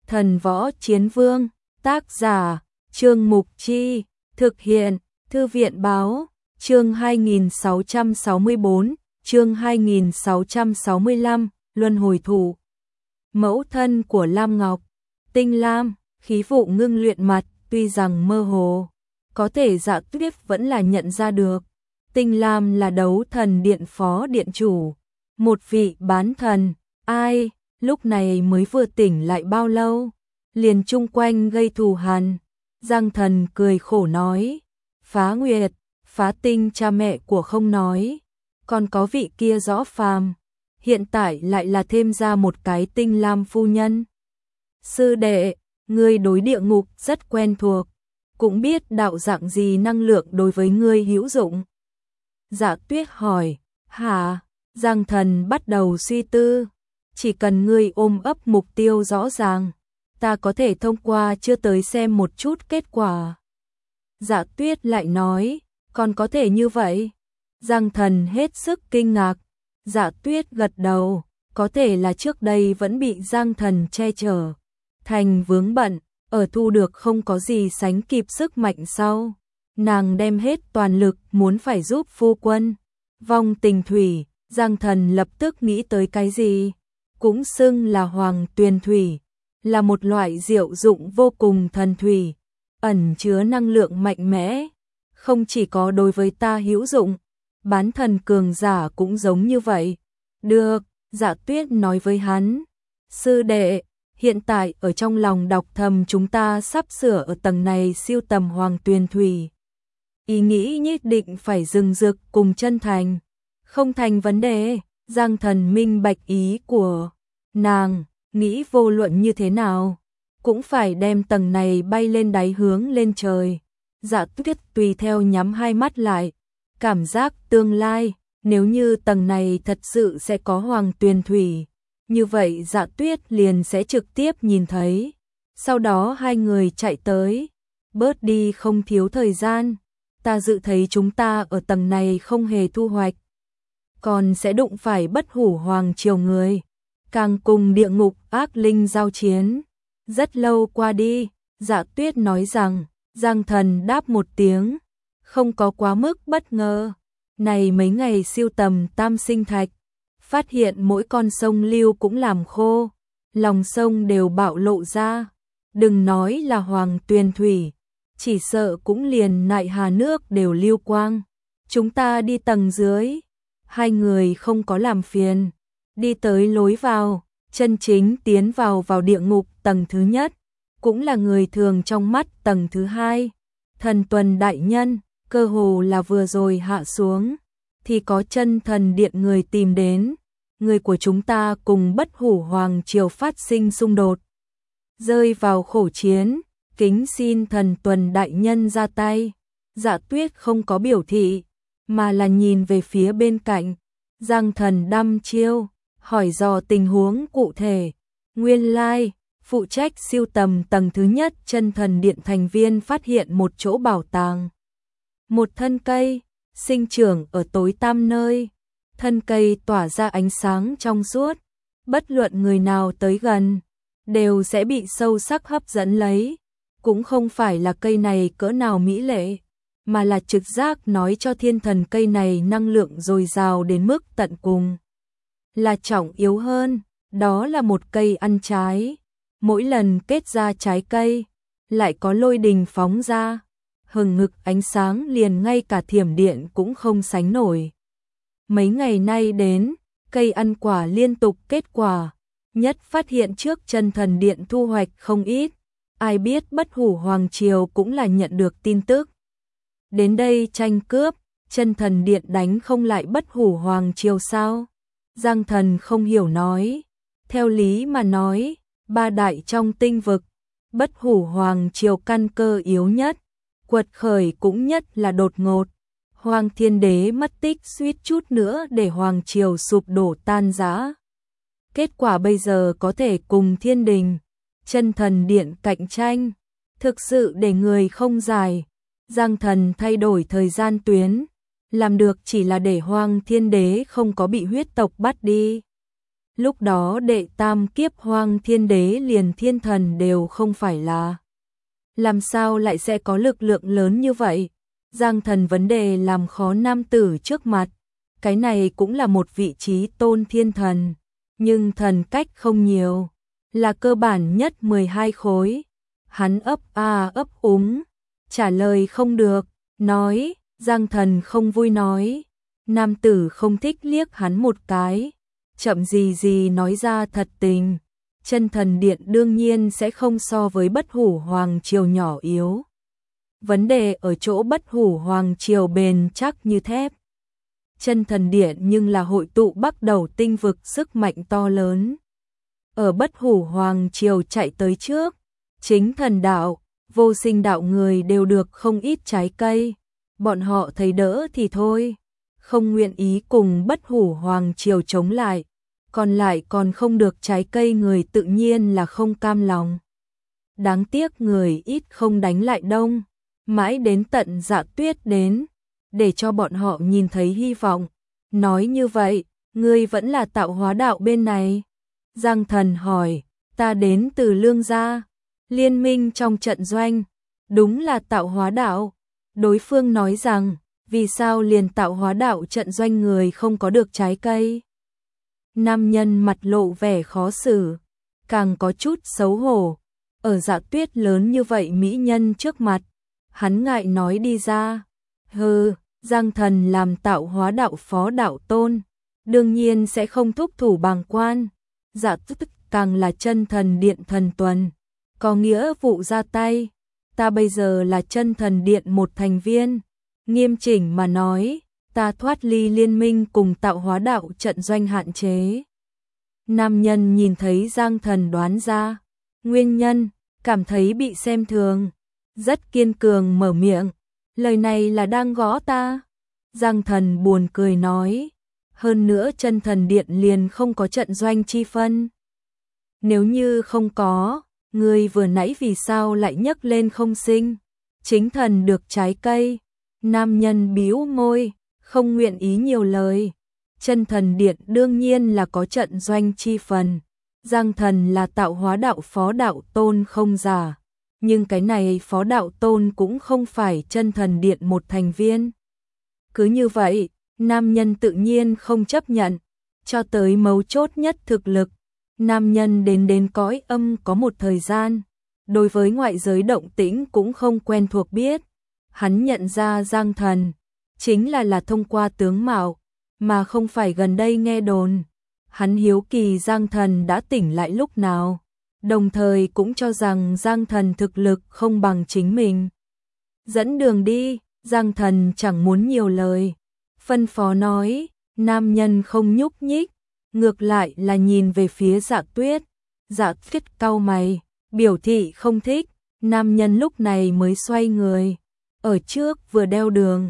Thần Võ Chiến Vương, tác giả, Trương Mục Chi, thực hiện, Thư viện Báo, chương 2664, chương 2665, Luân Hồi Thủ. Mẫu thân của Lam Ngọc, Tinh Lam, khí vụ ngưng luyện mặt, tuy rằng mơ hồ, có thể Dạ Tuyết vẫn là nhận ra được. Tinh Lam là đấu thần điện phó điện chủ, một vị bán thần, ai, lúc này mới vừa tỉnh lại bao lâu, liền chung quanh gây thù hằn. Giang Thần cười khổ nói, Phá Nguyệt, Phá Tinh cha mẹ của không nói, còn có vị kia Rõ Phàm, hiện tại lại là thêm ra một cái Tinh Lam phu nhân. Sư đệ, ngươi đối địa ngục rất quen thuộc, cũng biết đạo dạng gì năng lượng đối với ngươi hữu dụng. Dạ Tuyết hỏi, hả? Giang Thần bắt đầu suy tư, chỉ cần ngươi ôm ấp mục tiêu rõ ràng, ta có thể thông qua chưa tới xem một chút kết quả. Dạ Tuyết lại nói, còn có thể như vậy? Giang Thần hết sức kinh ngạc. Dạ Tuyết gật đầu, có thể là trước đây vẫn bị Giang Thần che chở, thành vướng bận, ở thu được không có gì sánh kịp sức mạnh sau. Nàng đem hết toàn lực muốn phải giúp phu quân. Vong Tình Thủy, Giang Thần lập tức nghĩ tới cái gì? Cũng xưng là Hoàng Tuyền Thủy, là một loại diệu dụng vô cùng thần thủy, ẩn chứa năng lượng mạnh mẽ, không chỉ có đối với ta hữu dụng, bán thần cường giả cũng giống như vậy. Được, Dạ Tuyết nói với hắn, sư đệ, hiện tại ở trong lòng đọc thầm chúng ta sắp sửa ở tầng này siêu tầm Hoàng Tuyền Thủy. Ý nghĩ nhất định phải rừng rực cùng chân thành, không thành vấn đề. Giang Thần minh bạch ý của nàng, nghĩ vô luận như thế nào, cũng phải đem tầng này bay lên đáy hướng lên trời. Dạ Tuyết tùy theo nhắm hai mắt lại, cảm giác tương lai, nếu như tầng này thật sự sẽ có Hoàng Tuyền Thủy, như vậy Dạ Tuyết liền sẽ trực tiếp nhìn thấy. Sau đó hai người chạy tới, bớt đi không thiếu thời gian, ta dự thấy chúng ta ở tầng này không hề thu hoạch, còn sẽ đụng phải Bất Hủ Hoàng Triều người, càng cùng địa ngục ác linh giao chiến. Rất lâu qua đi, Dạ Tuyết nói rằng, Giang Thần đáp một tiếng, không có quá mức bất ngờ. Này mấy ngày siêu tầm tam sinh thạch, phát hiện mỗi con sông lưu cũng làm khô, lòng sông đều bạo lộ ra, đừng nói là Hoàng Tuyền Thủy, chỉ sợ cũng liền Nại Hà nước đều lưu quang. Chúng ta đi tầng dưới. Hai người không có làm phiền, đi tới lối vào, chân chính tiến vào địa ngục tầng thứ nhất, cũng là người thường trong mắt tầng thứ hai. Thần Tuần đại nhân, cơ hồ là vừa rồi hạ xuống, thì có Chân Thần điện người tìm đến, người của chúng ta cùng Bất Hủ Hoàng Triều phát sinh xung đột, rơi vào khổ chiến, kính xin Thần Tuần đại nhân ra tay. Dạ Tuyết không có biểu thị, mà là nhìn về phía bên cạnh. Giang Thần đăm chiêu, hỏi dò tình huống cụ thể. Nguyên lai, phụ trách siêu tầm tầng thứ nhất Chân Thần điện thành viên phát hiện một chỗ bảo tàng. Một thân cây, sinh trưởng ở tối tăm nơi. Thân cây tỏa ra ánh sáng trong suốt. Bất luận người nào tới gần, đều sẽ bị sâu sắc hấp dẫn lấy. Cũng không phải là cây này cỡ nào mỹ lệ, mà là trực giác nói cho thiên thần cây này năng lượng dồi dào đến mức tận cùng. Là trọng yếu hơn, đó là một cây ăn trái. Mỗi lần kết ra trái cây, lại có lôi đình phóng ra, hừng hực ánh sáng liền ngay cả thiểm điện cũng không sánh nổi. Mấy ngày nay đến, cây ăn quả liên tục kết quả, nhất phát hiện trước Chân Thần điện thu hoạch không ít. Ai biết Bất Hủ Hoàng Triều cũng là nhận được tin tức. Đến đây tranh cướp, Chân Thần điện đánh không lại Bất Hủ Hoàng Triều sao? Giang Thần không hiểu nói. Theo lý mà nói, ba đại trong tinh vực, Bất Hủ Hoàng Triều căn cơ yếu nhất, quật khởi cũng nhất là đột ngột. Hoàng Thiên Đế mất tích suýt chút nữa để Hoàng Triều sụp đổ tan rã. Kết quả bây giờ có thể cùng Thiên Đình, Chân Thần điện cạnh tranh, thực sự để người không giải. Giang Thần thay đổi thời gian tuyến, làm được chỉ là để Hoàng Thiên Đế không có bị huyết tộc bắt đi. Lúc đó đệ tam kiếp Hoang Thiên Đế liền thiên thần đều không phải là. Làm sao lại sẽ có lực lượng lớn như vậy? Giang Thần vấn đề làm khó nam tử trước mặt. Cái này cũng là một vị trí tôn thiên thần, nhưng thần cách không nhiều, là cơ bản nhất 12 khối. Hắn ấp úng, trả lời không được, nói, Giang Thần không vui nói. Nam tử không thích liếc hắn một cái, chậm gì nói ra thật tình. Chân thần điện đương nhiên sẽ không so với Bất Hủ Hoàng Triều nhỏ yếu. Vấn đề ở chỗ Bất Hủ Hoàng Triều bền chắc như thép. Chân thần điện nhưng là hội tụ Bắc Đầu tinh vực sức mạnh to lớn. Ở Bất Hủ Hoàng Triều chạy tới trước, chính thần đạo, vô sinh đạo người đều được không ít trái cây. Bọn họ thấy đỡ thì thôi, không nguyện ý cùng Bất Hủ Hoàng Triều chống lại. Còn lại còn không được trái cây người tự nhiên là không cam lòng. Đáng tiếc người ít không đánh lại đông, mãi đến tận Dạ Tuyết đến, để cho bọn họ nhìn thấy hy vọng. Nói như vậy, ngươi vẫn là tạo hóa đạo bên này. Giang Thần hỏi, ta đến từ Lương Gia, liên minh trong trận doanh, đúng là tạo hóa đạo. Đối phương nói rằng, vì sao liền tạo hóa đạo trận doanh người không có được trái cây? Nam nhân mặt lộ vẻ khó xử, càng có chút xấu hổ. Ở Dạ Tuyết lớn như vậy mỹ nhân trước mặt, hắn ngại nói đi ra. Hừ, Giang Thần làm tạo hóa đạo phó đạo tôn, đương nhiên sẽ không thúc thủ bàng quan. Dạ Tuyết càng là chân thần điện thần tuần, có nghĩa vụ ra tay. Ta bây giờ là chân thần điện một thành viên, nghiêm chỉnh mà nói, ta thoát ly liên minh cùng tạo hóa đạo trận doanh hạn chế. Nam nhân nhìn thấy Giang Thần đoán ra nguyên nhân, cảm thấy bị xem thường, rất kiên cường mở miệng, lời này là đang gõ ta. Giang Thần buồn cười nói, hơn nữa chân thần điện liền không có trận doanh chi phân. Nếu như không có, ngươi vừa nãy vì sao lại nhấc lên không sinh? Chính thần được trái cây. Nam nhân bĩu môi, không nguyện ý nhiều lời. Chân thần điện đương nhiên là có trận doanh chi phần. Giang Thần là tạo hóa đạo phó đạo tôn không giả. Nhưng cái này phó đạo tôn cũng không phải chân thần điện một thành viên. Cứ như vậy, nam nhân tự nhiên không chấp nhận. Cho tới mấu chốt nhất thực lực, nam nhân đến cõi âm có một thời gian. Đối với ngoại giới động tĩnh cũng không quen thuộc biết. Hắn nhận ra Giang Thần chính là thông qua tướng mạo, mà không phải gần đây nghe đồn. Hắn hiếu kỳ Giang Thần đã tỉnh lại lúc nào, đồng thời cũng cho rằng Giang Thần thực lực không bằng chính mình. Dẫn đường đi, Giang Thần chẳng muốn nhiều lời, phân phó nói. Nam nhân không nhúc nhích, ngược lại là nhìn về phía Dạ Tuyết. Dạ Tuyết cau mày, biểu thị không thích. Nam nhân lúc này mới xoay người, ở trước vừa đeo đường.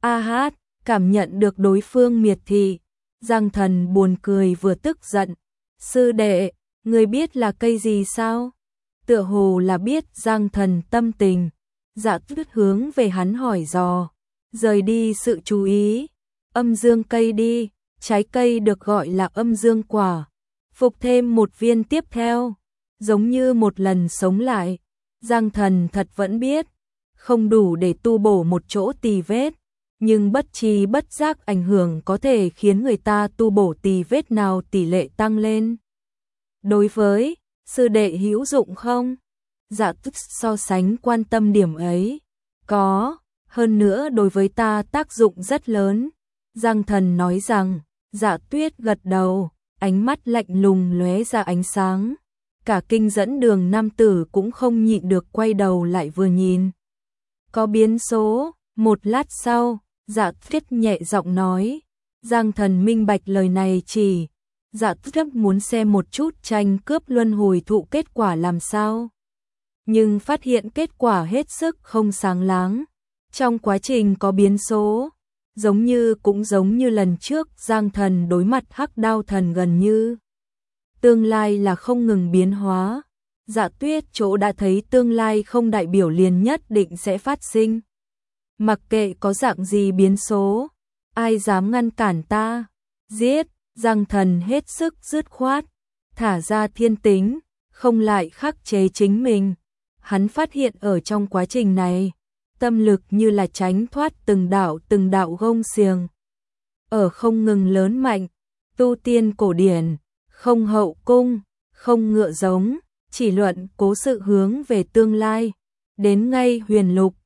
Cảm nhận được đối phương miệt thị, Giang Thần buồn cười vừa tức giận. Sư đệ, người biết là cây gì sao? Tựa hồ là biết Giang Thần tâm tình. Dạ Tuyết hướng về hắn hỏi dò, rời đi sự chú ý. Âm dương cây đi, trái cây được gọi là âm dương quả. Phục thêm một viên tiếp theo, giống như một lần sống lại. Giang Thần thật vẫn biết, không đủ để tu bổ một chỗ tì vết, nhưng bất tri bất giác ảnh hưởng có thể khiến người ta tu bổ tì vết nào tỷ lệ tăng lên. Đối với sư đệ hữu dụng không? Dạ Tuyết so sánh quan tâm điểm ấy. Có, hơn nữa đối với ta tác dụng rất lớn. Giang Thần nói rằng. Dạ Tuyết gật đầu, ánh mắt lạnh lùng lóe ra ánh sáng. Cả kinh dẫn đường nam tử cũng không nhịn được quay đầu lại vừa nhìn. Có biến số. Một lát sau, Dạ Tuyết nhẹ giọng nói. Giang Thần minh bạch lời này chỉ. Dạ Tuyết muốn xem một chút tranh cướp luân hồi thụ kết quả làm sao. Nhưng phát hiện kết quả hết sức không sáng láng. Trong quá trình có biến số, cũng giống như lần trước Giang Thần đối mặt Hắc Đao Thần gần như. Tương lai là không ngừng biến hóa. Dạ Tuyết chỗ đã thấy tương lai không đại biểu liền nhất định sẽ phát sinh. Mặc kệ có dạng gì biến số, ai dám ngăn cản ta? Giết! Giang Thần hết sức dứt khoát, thả ra thiên tính, không lại khắc chế chính mình. Hắn phát hiện ở trong quá trình này, tâm lực như là tránh thoát từng đạo gông xiềng. Ở không ngừng lớn mạnh, tu tiên cổ điển, không hậu cung, không ngựa giống, chỉ luận cố sự hướng về tương lai. Đến ngay huyền lục,